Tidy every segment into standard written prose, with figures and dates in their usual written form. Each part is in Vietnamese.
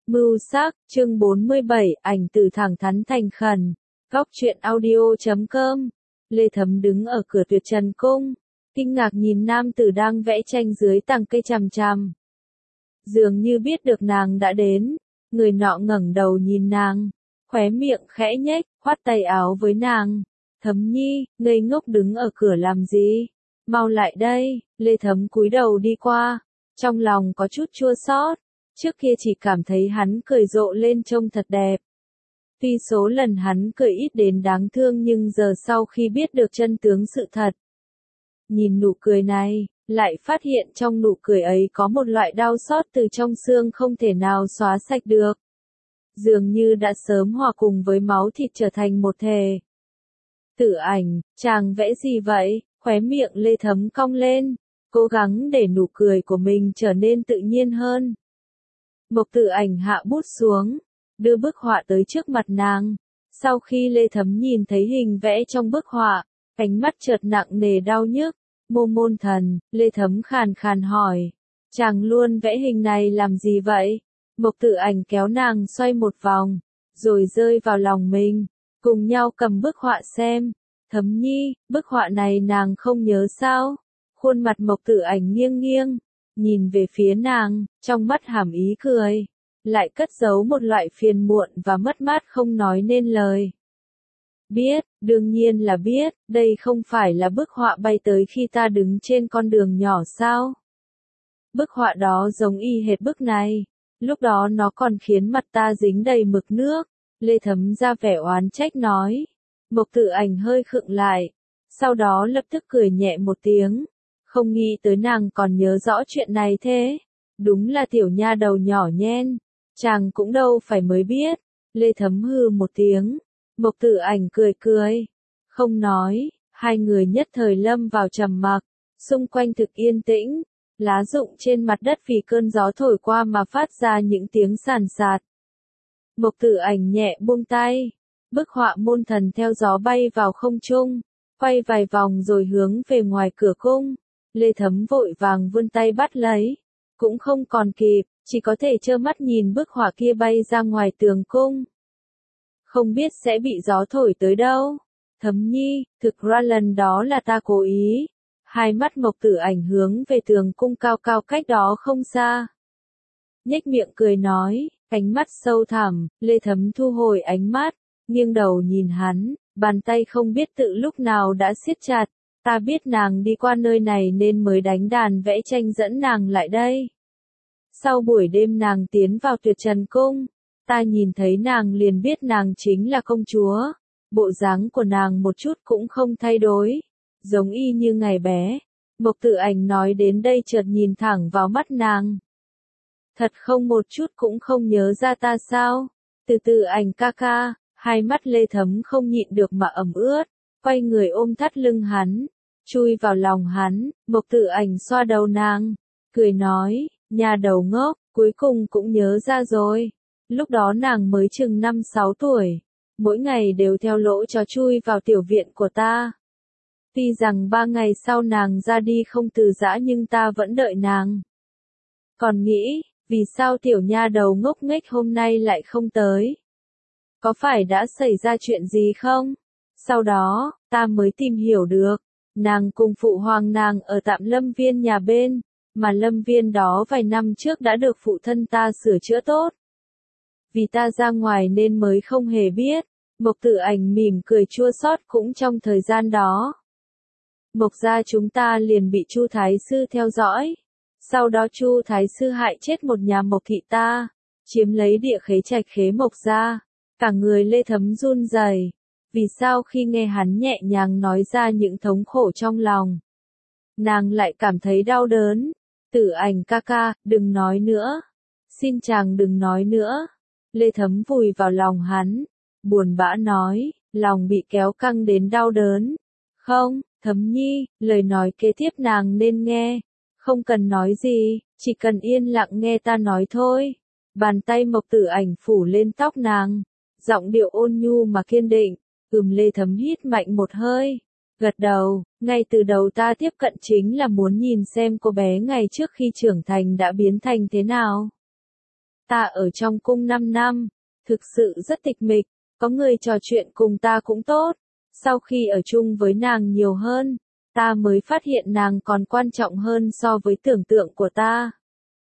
Mưu sắc, chương 47, ảnh từ thẳng thắn thành khẩn. Góc truyện audio.com. Lê Thấm đứng ở cửa Tuyệt Trần Cung, kinh ngạc nhìn nam tử đang vẽ tranh dưới tàng cây chằm chằm. Dường như biết được nàng đã đến, người nọ ngẩng đầu nhìn nàng, khóe miệng khẽ nhếch, khoát tay áo với nàng. Thấm nhi, ngây ngốc đứng ở cửa làm gì? Mau lại đây. Lê Thấm cúi đầu đi qua, trong lòng có chút chua xót. Trước kia chỉ cảm thấy hắn cười rộ lên trông thật đẹp. Tuy số lần hắn cười ít đến đáng thương nhưng giờ sau khi biết được chân tướng sự thật, nhìn nụ cười này, lại phát hiện trong nụ cười ấy có một loại đau xót từ trong xương không thể nào xóa sạch được. Dường như đã sớm hòa cùng với máu thịt trở thành một thể. Tử Ảnh, chàng vẽ gì vậy? Khóe miệng Lê Thấm cong lên, cố gắng để nụ cười của mình trở nên tự nhiên hơn. Mộc Tử Ảnh hạ bút xuống, đưa bức họa tới trước mặt nàng. Sau khi Lê Thấm nhìn thấy hình vẽ trong bức họa, ánh mắt chợt nặng nề đau nhức. Môn thần, Lê Thấm khàn khàn hỏi, chàng luôn vẽ hình này làm gì vậy? Mộc Tử Ảnh kéo nàng xoay một vòng, rồi rơi vào lòng mình, cùng nhau cầm bức họa xem. Thấm nhi, bức họa này nàng không nhớ sao? Khuôn mặt Mộc Tử Ảnh nghiêng nghiêng, nhìn về phía nàng, trong mắt hàm ý cười, lại cất giấu một loại phiền muộn và mất mát không nói nên lời. Biết, đương nhiên là biết, đây không phải là bức họa bay tới khi ta đứng trên con đường nhỏ sao? Bức họa đó giống y hệt bức này, lúc đó nó còn khiến mặt ta dính đầy mực nước. Lê Thấm ra vẻ oán trách nói. Mộc Tử Ảnh hơi khựng lại, sau đó lập tức cười nhẹ một tiếng, không nghĩ tới nàng còn nhớ rõ chuyện này thế. Đúng là tiểu nha đầu nhỏ nhen, chàng cũng đâu phải mới biết. Lê Thấm hừ một tiếng, Mộc Tử Ảnh cười cười, không nói, hai người nhất thời lâm vào trầm mặc, xung quanh thực yên tĩnh, lá rụng trên mặt đất vì cơn gió thổi qua mà phát ra những tiếng sàn sạt. Mộc Tử Ảnh nhẹ buông tay, bức họa môn thần theo gió bay vào không trung, quay vài vòng rồi hướng về ngoài cửa cung. Lê Thấm vội vàng vươn tay bắt lấy, cũng không còn kịp, chỉ có thể trơ mắt nhìn bức họa kia bay ra ngoài tường cung. Không biết sẽ bị gió thổi tới đâu. Thấm nhi, thực ra lần đó là ta cố ý. Hai mắt Mộc Tử Ảnh hướng về tường cung cao cao cách đó không xa. Nhếch miệng cười nói, ánh mắt sâu thẳm. Lê Thấm thu hồi ánh mắt, nghiêng đầu nhìn hắn, bàn tay không biết tự lúc nào đã siết chặt. Ta biết nàng đi qua nơi này nên mới đánh đàn vẽ tranh dẫn nàng lại đây. Sau buổi đêm nàng tiến vào Tuyệt Trần Cung, ta nhìn thấy nàng liền biết nàng chính là công chúa. Bộ dáng của nàng một chút cũng không thay đổi, giống y như ngày bé. Mộc Tử Ảnh nói đến đây chợt nhìn thẳng vào mắt nàng. Thật không một chút cũng không nhớ ra ta sao? Từ từ Ảnh ca ca. Hai mắt Lê Thấm không nhịn được mà ẩm ướt, quay người ôm thắt lưng hắn, chui vào lòng hắn. Mộc Tử Ảnh xoa đầu nàng, cười nói, nhà đầu ngốc, cuối cùng cũng nhớ ra rồi. Lúc đó nàng mới chừng 5-6 tuổi, mỗi ngày đều theo lỗ chó chui vào tiểu viện của ta. Tuy rằng 3 ngày sau nàng ra đi không từ giã nhưng ta vẫn đợi nàng. Còn nghĩ, vì sao tiểu nha đầu ngốc nghếch hôm nay lại không tới? Có phải đã xảy ra chuyện gì không? Sau đó, ta mới tìm hiểu được, nàng cùng phụ hoàng nàng ở tạm lâm viên nhà bên, mà lâm viên đó vài năm trước đã được phụ thân ta sửa chữa tốt. Vì ta ra ngoài nên mới không hề biết. Mộc Tử Ảnh mỉm cười chua xót. Cũng trong thời gian đó, Mộc gia chúng ta liền bị Chu Thái Sư theo dõi. Sau đó Chu Thái Sư hại chết một nhà Mộc thị ta, chiếm lấy địa khế trạch khế Mộc gia. Cả người Lê Thấm run rẩy, vì sao khi nghe hắn nhẹ nhàng nói ra những thống khổ trong lòng, nàng lại cảm thấy đau đớn. Tử Ảnh ca ca, đừng nói nữa. Xin chàng đừng nói nữa. Lê Thấm vùi vào lòng hắn, buồn bã nói, lòng bị kéo căng đến đau đớn. Không, Thấm nhi, lời nói kế tiếp nàng nên nghe. Không cần nói gì, chỉ cần yên lặng nghe ta nói thôi. Bàn tay Mộc Tử Ảnh phủ lên tóc nàng, giọng điệu ôn nhu mà kiên định. Lê Thấm hít mạnh một hơi, gật đầu. Ngay từ đầu ta tiếp cận chính là muốn nhìn xem cô bé ngày trước khi trưởng thành đã biến thành thế nào. Ta ở trong cung 5 năm, thực sự rất tịch mịch, có người trò chuyện cùng ta cũng tốt. Sau khi ở chung với nàng nhiều hơn, ta mới phát hiện nàng còn quan trọng hơn so với tưởng tượng của ta.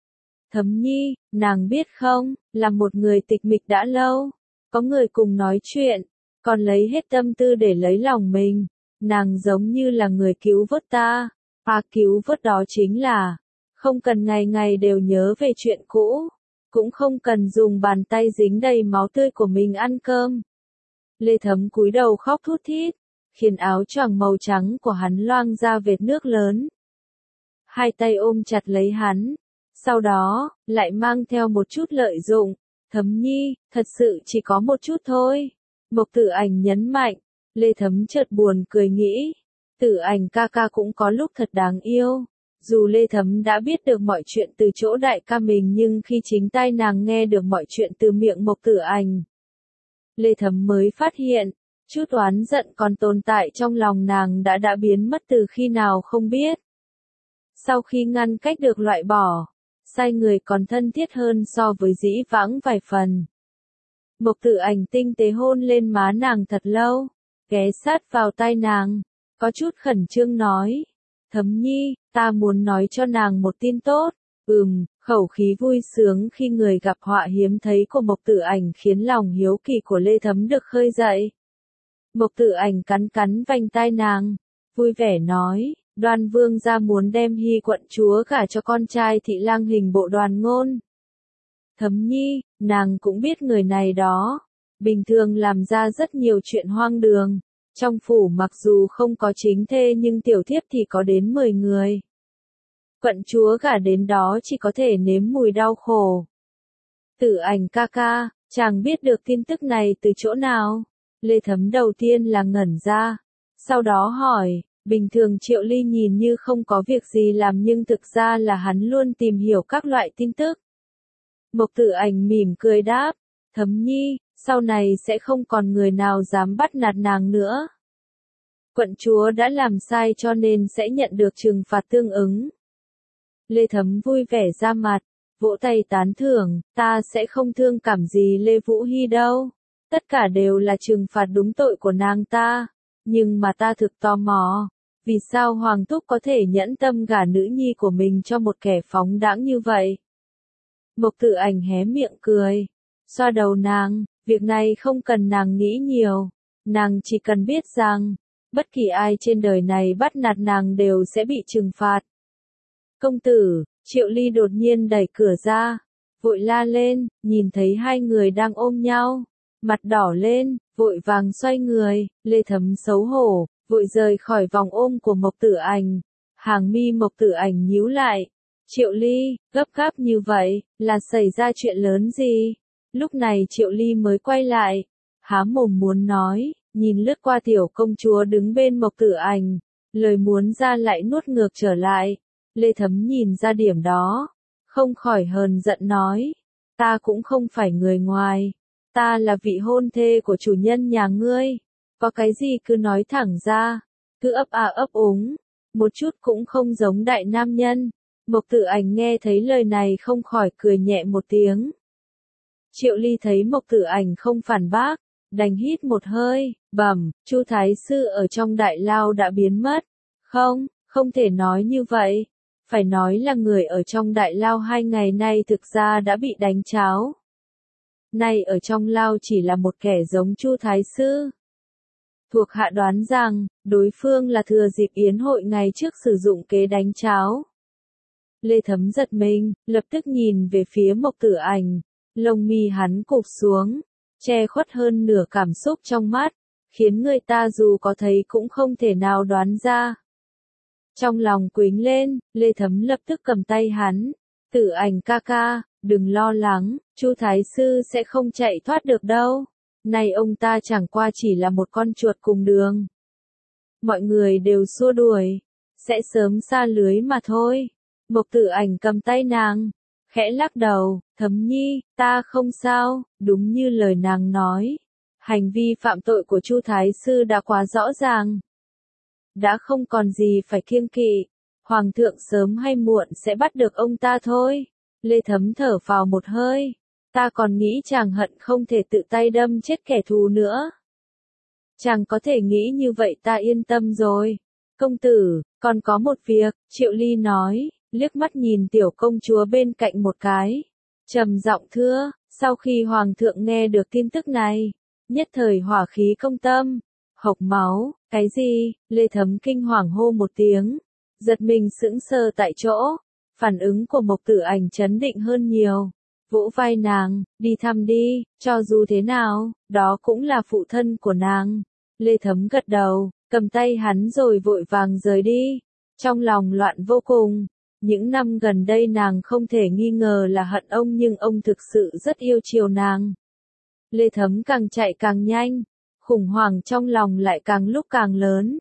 Thấm Nhi, nàng biết không, là một người tịch mịch đã lâu, có người cùng nói chuyện, còn lấy hết tâm tư để lấy lòng mình, nàng giống như là người cứu vớt ta, cứu vớt đó chính là, không cần ngày ngày đều nhớ về chuyện cũ, cũng không cần dùng bàn tay dính đầy máu tươi của mình ăn cơm. Lê Thấm cúi đầu khóc thút thít, khiến áo choàng màu trắng của hắn loang ra vệt nước lớn. Hai tay ôm chặt lấy hắn, sau đó, lại mang theo một chút lợi dụng. Thấm Nhi, thật sự chỉ có một chút thôi. Mộc Tử Ảnh nhấn mạnh, Lê Thấm chợt buồn cười nghĩ, Tử Ảnh ca ca cũng có lúc thật đáng yêu. Dù Lê Thấm đã biết được mọi chuyện từ chỗ đại ca mình nhưng khi chính tai nàng nghe được mọi chuyện từ miệng Mộc Tử Ảnh, Lê Thấm mới phát hiện, chút oán giận còn tồn tại trong lòng nàng đã biến mất từ khi nào không biết. Sau khi ngăn cách được loại bỏ, hai người còn thân thiết hơn so với dĩ vãng vài phần. Mộc Tử Ảnh tinh tế hôn lên má nàng thật lâu, ghé sát vào tai nàng, có chút khẩn trương nói, Thấm Nhi, ta muốn nói cho nàng một tin tốt. Khẩu khí vui sướng khi người gặp họa hiếm thấy của Mộc Tử Ảnh khiến lòng hiếu kỳ của Lê Thấm được khơi dậy. Mộc Tử Ảnh cắn cắn vành tai nàng, vui vẻ nói, Đoan Vương gia muốn đem Hy quận chúa gả cho con trai thị lang hình bộ Đoàn Ngôn. Thấm Nhi, nàng cũng biết người này đó, bình thường làm ra rất nhiều chuyện hoang đường, trong phủ mặc dù không có chính thê nhưng tiểu thiếp thì có đến 10 người. Quận chúa gả đến đó chỉ có thể nếm mùi đau khổ. Tử Ảnh ca ca, chàng biết được tin tức này từ chỗ nào? Lê Thấm đầu tiên là ngẩn ra, sau đó hỏi, bình thường Triệu Ly nhìn như không có việc gì làm nhưng thực ra là hắn luôn tìm hiểu các loại tin tức. Mộc Tử Ảnh mỉm cười đáp, Thấm Nhi, sau này sẽ không còn người nào dám bắt nạt nàng nữa. Quận chúa đã làm sai cho nên sẽ nhận được trừng phạt tương ứng. Lê Thấm vui vẻ ra mặt, vỗ tay tán thưởng, ta sẽ không thương cảm gì Lê Vũ Hy đâu. Tất cả đều là trừng phạt đúng tội của nàng ta. Nhưng mà ta thực tò mò, vì sao Hoàng Thúc có thể nhẫn tâm gả nữ nhi của mình cho một kẻ phóng đãng như vậy? Mộc Tử Ảnh hé miệng cười, xoa đầu nàng, việc này không cần nàng nghĩ nhiều. Nàng chỉ cần biết rằng, bất kỳ ai trên đời này bắt nạt nàng đều sẽ bị trừng phạt. Công tử, Triệu Ly đột nhiên đẩy cửa ra, vội la lên, nhìn thấy hai người đang ôm nhau, mặt đỏ lên, vội vàng xoay người, Lê Thấm xấu hổ, vội rời khỏi vòng ôm của Mộc Tử Ảnh. Hàng mi Mộc Tử Ảnh nhíu lại, Triệu Ly, gấp gáp như vậy, là xảy ra chuyện lớn gì? Lúc này Triệu Ly mới quay lại, há mồm muốn nói, nhìn lướt qua tiểu công chúa đứng bên Mộc Tử Ảnh, lời muốn ra lại nuốt ngược trở lại. Lê Thấm nhìn ra điểm đó, không khỏi hờn giận nói, ta cũng không phải người ngoài, ta là vị hôn thê của chủ nhân nhà ngươi, có cái gì cứ nói thẳng ra, cứ ấp úng, một chút cũng không giống đại nam nhân. Mộc Tử Ảnh nghe thấy lời này không khỏi cười nhẹ một tiếng. Triệu Ly thấy Mộc Tử Ảnh không phản bác, đành hít một hơi, bẩm, Chu Thái Sư ở trong đại lao đã biến mất. Không thể nói như vậy. Phải nói là người ở trong đại lao 2 ngày nay thực ra đã bị đánh cháo. Nay ở trong lao chỉ là một kẻ giống Chu Thái Sư. Thuộc hạ đoán rằng, đối phương là thừa dịp yến hội ngày trước sử dụng kế đánh cháo. Lê Thấm giật mình, lập tức nhìn về phía Mộc Tử Ảnh, lông mi hắn cụp xuống, che khuất hơn nửa cảm xúc trong mắt, khiến người ta dù có thấy cũng không thể nào đoán ra. Trong lòng quính lên, Lê Thấm lập tức cầm tay hắn, Tử Ảnh ca ca, đừng lo lắng, Chu Thái Sư sẽ không chạy thoát được đâu. Này ông ta chẳng qua chỉ là một con chuột cùng đường. Mọi người đều xua đuổi, sẽ sớm xa lưới mà thôi. Mộc Tử Ảnh cầm tay nàng, khẽ lắc đầu, Thấm Nhi, ta không sao, đúng như lời nàng nói. Hành vi phạm tội của Chu Thái Sư đã quá rõ ràng. Đã không còn gì phải kiêng kỵ, Hoàng thượng sớm hay muộn sẽ bắt được ông ta thôi. Lê Thấm thở vào một hơi, Ta còn nghĩ chàng hận không thể tự tay đâm chết kẻ thù nữa. Chàng có thể nghĩ như vậy ta yên tâm rồi. Công tử, còn có một việc, Triệu Ly nói, liếc mắt nhìn tiểu công chúa bên cạnh một cái. Trầm giọng thưa, sau khi hoàng thượng nghe được tin tức này, nhất thời hỏa khí công tâm, hộc máu, cái gì, Lê Thấm kinh hoàng hô một tiếng, giật mình sững sờ tại chỗ, phản ứng của Mộc Tử Ảnh chấn định hơn nhiều, vỗ vai nàng, đi thăm đi, cho dù thế nào, đó cũng là phụ thân của nàng. Lê Thấm gật đầu, cầm tay hắn rồi vội vàng rời đi, trong lòng loạn vô cùng. Những năm gần đây nàng không thể nghi ngờ là hận ông nhưng ông thực sự rất yêu chiều nàng. Lê Thấm càng chạy càng nhanh, khủng hoảng trong lòng lại càng lúc càng lớn.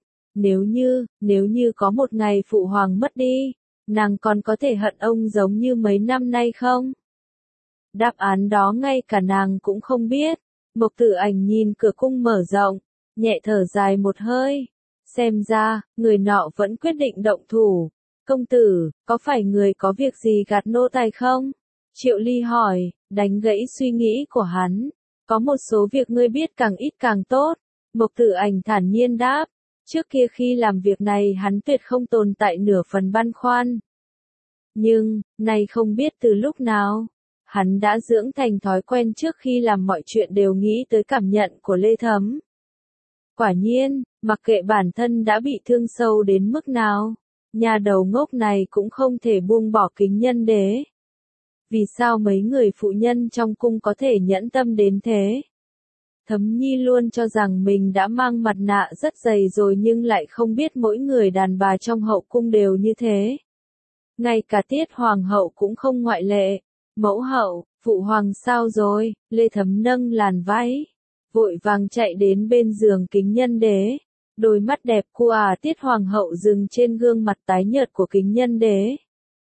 Nếu như có một ngày phụ hoàng mất đi, nàng còn có thể hận ông giống như mấy năm nay không? Đáp án đó ngay cả nàng cũng không biết. Mộc Tử Ảnh nhìn cửa cung mở rộng, nhẹ thở dài một hơi. Xem ra, người nọ vẫn quyết định động thủ. Công tử, có phải người có việc gì gạt nô tài không? Triệu Ly hỏi, đánh gãy suy nghĩ của hắn. Có một số việc ngươi biết càng ít càng tốt. Mộc Tử Ảnh thản nhiên đáp. Trước kia khi làm việc này hắn tuyệt không tồn tại nửa phần băn khoăn. Nhưng, nay không biết từ lúc nào, hắn đã dưỡng thành thói quen trước khi làm mọi chuyện đều nghĩ tới cảm nhận của Lê Thấm. Quả nhiên, mặc kệ bản thân đã bị thương sâu đến mức nào, nhà đầu ngốc này cũng không thể buông bỏ Kính Nhân Đế. Vì sao mấy người phụ nhân trong cung có thể nhẫn tâm đến thế? Thấm Nhi luôn cho rằng mình đã mang mặt nạ rất dày rồi nhưng lại không biết mỗi người đàn bà trong hậu cung đều như thế. Ngay cả Tiết Hoàng hậu cũng không ngoại lệ. Mẫu hậu, phụ hoàng sao rồi? Lê Thấm nâng làn váy, vội vàng chạy đến bên giường Kính Nhân Đế. Đôi mắt đẹp của Tiết Hoàng hậu dừng trên gương mặt tái nhợt của Kính Nhân Đế.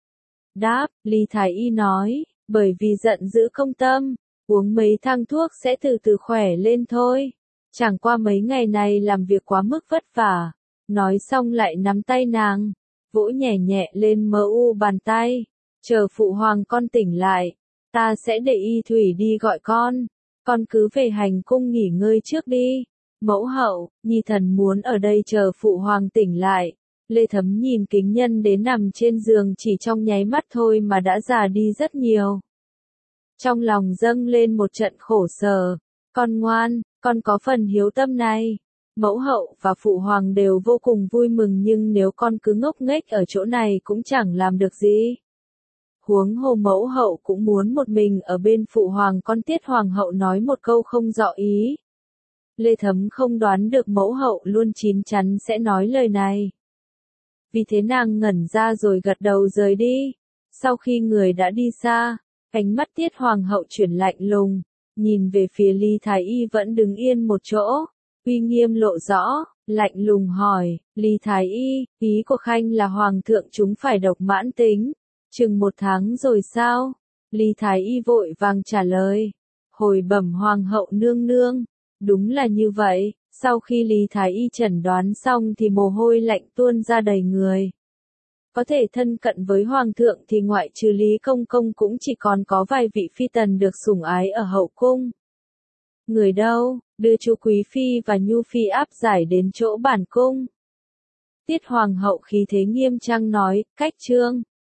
Đáp, Lý Thái Y nói, bởi vì giận dữ công tâm, uống mấy thang thuốc sẽ từ từ khỏe lên thôi. Chẳng qua mấy ngày này làm việc quá mức vất vả. Nói xong lại nắm tay nàng, vỗ nhẹ nhẹ lên bàn tay. Chờ phụ hoàng con tỉnh lại, ta sẽ để y thủy đi gọi con cứ về hành cung nghỉ ngơi trước đi. Mẫu hậu, nhi thần muốn ở đây chờ phụ hoàng tỉnh lại. Lê Thấm nhìn Kính Nhân đến nằm trên giường chỉ trong nháy mắt thôi mà đã già đi rất nhiều. Trong lòng dâng lên một trận khổ sở. Con ngoan, con có phần hiếu tâm này. Mẫu hậu và phụ hoàng đều vô cùng vui mừng nhưng nếu con cứ ngốc nghếch ở chỗ này cũng chẳng làm được gì. Huống hồ mẫu hậu cũng muốn một mình ở bên phụ hoàng. Con Tiết Hoàng hậu nói một câu không rõ ý. Lê Thấm không đoán được mẫu hậu luôn chín chắn sẽ nói lời này. Vì thế nàng ngẩn ra rồi gật đầu rời đi. Sau khi người đã đi xa, ánh mắt Tiết Hoàng hậu chuyển lạnh lùng, nhìn về phía Lý Thái Y vẫn đứng yên một chỗ, uy nghiêm lộ rõ, lạnh lùng hỏi, Lý Thái Y, ý của Khanh là Hoàng thượng chúng phải độc mãn tính, chừng 1 tháng rồi sao? Lý Thái Y vội vàng trả lời, hồi bẩm Hoàng hậu nương nương, đúng là như vậy. Sau khi Lý Thái Y chẩn đoán xong thì mồ hôi lạnh tuôn ra đầy người. Có thể thân cận với Hoàng thượng thì ngoại trừ Lý Công Công cũng chỉ còn có vài vị phi tần được sủng ái ở hậu cung. Người đâu, đưa chú Quý Phi và Nhu Phi áp giải đến chỗ bản cung. Tiết Hoàng hậu khí thế nghiêm trang nói, cách trương.